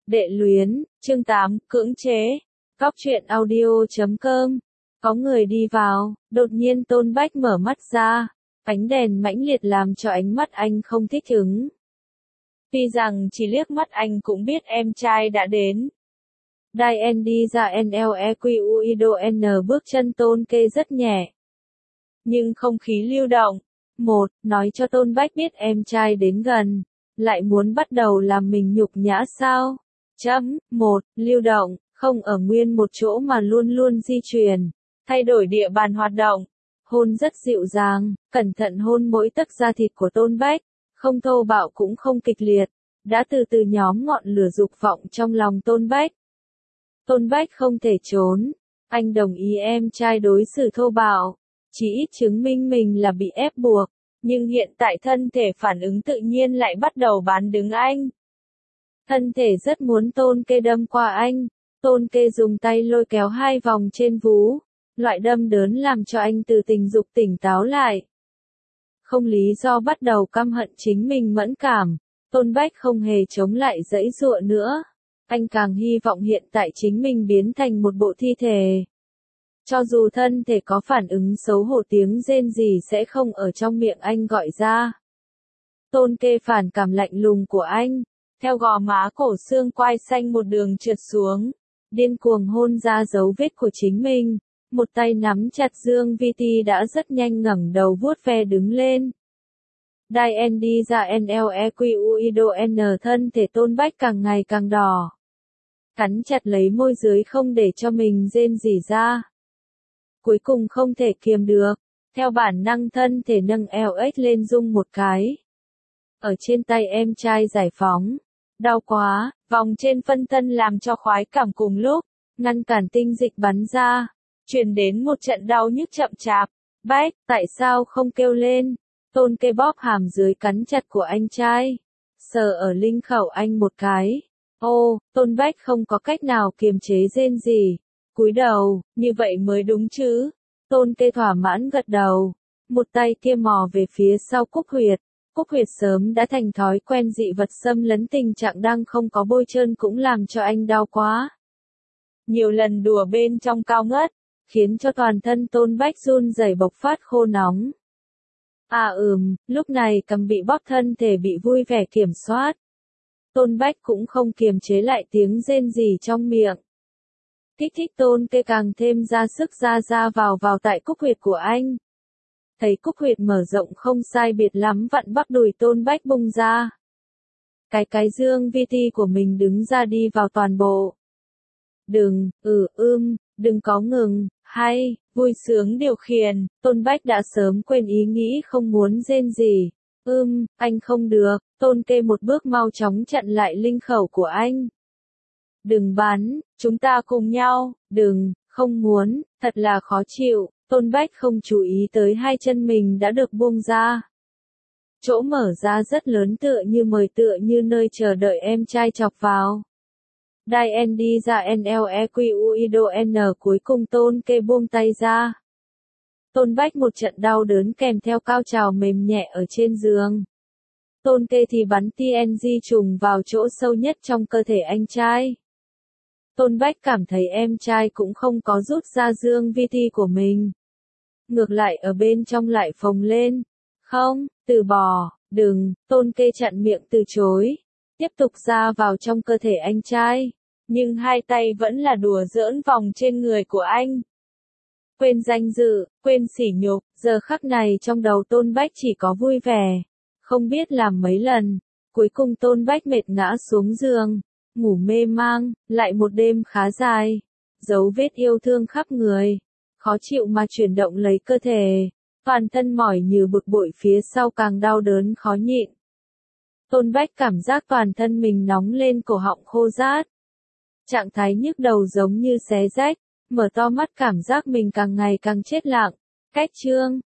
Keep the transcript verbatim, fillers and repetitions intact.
Đệ luyến, chương tám, cưỡng chế. Góc truyện audio chấm com. Có người đi vào, đột nhiên Tôn Bách mở mắt ra, ánh đèn mãnh liệt làm cho ánh mắt anh không thích ứng. Tuy rằng chỉ liếc mắt anh cũng biết em trai đã đến. Đai N đi ra N L E Q U I D O N bước chân Tôn Kê rất nhẹ. Nhưng không khí lưu động. Một, nói cho Tôn Bách biết em trai đến gần, lại muốn bắt đầu làm mình nhục nhã sao? Chấm, một, lưu động, không ở nguyên một chỗ mà luôn luôn di chuyển, thay đổi địa bàn hoạt động. Hôn rất dịu dàng, cẩn thận hôn mỗi tấc da thịt của Tôn Bách, không thô bạo cũng không kịch liệt, đã từ từ nhóm ngọn lửa dục vọng trong lòng Tôn Bách. Tôn Bách không thể trốn, anh đồng ý em trai đối xử thô bạo, chỉ ít chứng minh mình là bị ép buộc, nhưng hiện tại thân thể phản ứng tự nhiên lại bắt đầu bán đứng anh. Thân thể rất muốn Tôn Kê đâm qua anh, Tôn Kê dùng tay lôi kéo hai vòng trên vú, loại đâm đớn làm cho anh từ tình dục tỉnh táo lại. Không lý do bắt đầu căm hận chính mình mẫn cảm, Tôn Bách không hề chống lại giãy giụa nữa, anh càng hy vọng hiện tại chính mình biến thành một bộ thi thể. Cho dù thân thể có phản ứng xấu hổ tiếng rên rỉ sẽ không ở trong miệng anh gọi ra. Tôn Kê phản cảm lạnh lùng của anh, theo gò má cổ xương quai xanh một đường trượt xuống, điên cuồng hôn ra dấu vết của chính mình, một tay nắm chặt Dương Vi Ti đã rất nhanh ngẩng đầu vuốt ve đứng lên. Đai N đi ra N L E Q U I D O N thân thể Tôn Bách càng ngày càng đỏ. Cắn chặt lấy môi dưới không để cho mình rên rỉ ra. Cuối cùng không thể kiềm được, theo bản năng thân thể nâng eo ếch lên rung một cái. Ở trên tay em trai giải phóng, đau quá, vòng trên phân thân làm cho khoái cảm cùng lúc, ngăn cản tinh dịch bắn ra, truyền đến một trận đau nhức chậm chạp. Bách, tại sao không kêu lên? Tôn Kê bóp hàm dưới cắn chặt của anh trai, sờ ở linh khẩu anh một cái. Ô, Tôn Bách không có cách nào kiềm chế rên gì. Cúi đầu, như vậy mới đúng chứ. Tôn Kê thỏa mãn gật đầu, một tay kia mò về phía sau Cúc Huyệt. Cúc Huyệt sớm đã thành thói quen dị vật xâm lấn, tình trạng đang không có bôi trơn cũng làm cho anh đau quá. Nhiều lần đùa bên trong cao ngất, khiến cho toàn thân Tôn Bách run rẩy bộc phát khô nóng. À ừm, lúc này cầm bị bóp thân thể bị vui vẻ kiểm soát. Tôn Bách cũng không kiềm chế lại tiếng rên rỉ trong miệng. Kích thích Tôn Kê càng thêm ra sức ra ra vào vào tại Cúc Huyệt của anh. Thấy Cúc Huyệt mở rộng không sai biệt lắm vặn bắp đùi Tôn Bách bung ra. Cái cái Dương Vi Ti của mình đứng ra đi vào toàn bộ. Đừng, ừ, ưm, đừng có ngừng, hay, vui sướng điều khiển, Tôn Bách đã sớm quên ý nghĩ không muốn rên gì. Ưm, anh không được, Tôn Kê một bước mau chóng chặn lại linh khẩu của anh. Đừng bắn, chúng ta cùng nhau, đừng, không muốn, thật là khó chịu. Tôn Bách không chú ý tới hai chân mình đã được buông ra. Chỗ mở ra rất lớn tựa như mời tựa như nơi chờ đợi em trai chọc vào. Đai N đi ra N L E Q U I D O N cuối cùng Tôn Kê buông tay ra. Tôn Bách một trận đau đớn kèm theo cao trào mềm nhẹ ở trên giường. Tôn Kê thì bắn T N G trùng vào chỗ sâu nhất trong cơ thể anh trai. Tôn Bách cảm thấy em trai cũng không có rút ra Dương Vi Ti của mình. Ngược lại ở bên trong lại phồng lên. Không, từ bỏ, đừng, Tôn Kê chặn miệng từ chối. Tiếp tục ra vào trong cơ thể anh trai. Nhưng hai tay vẫn là đùa giỡn vòng trên người của anh. Quên danh dự, quên sỉ nhục, giờ khắc này trong đầu Tôn Bách chỉ có vui vẻ. Không biết làm mấy lần. Cuối cùng Tôn Bách mệt ngã xuống giường. Ngủ mê mang, lại một đêm khá dài. Dấu vết yêu thương khắp người. Khó chịu mà chuyển động lấy cơ thể. Toàn thân mỏi như bực bội phía sau càng đau đớn khó nhịn. Tôn Bách cảm giác toàn thân mình nóng lên cổ họng khô rát. Trạng thái nhức đầu giống như xé rách. Mở to mắt cảm giác mình càng ngày càng chết lặng. Cách chương.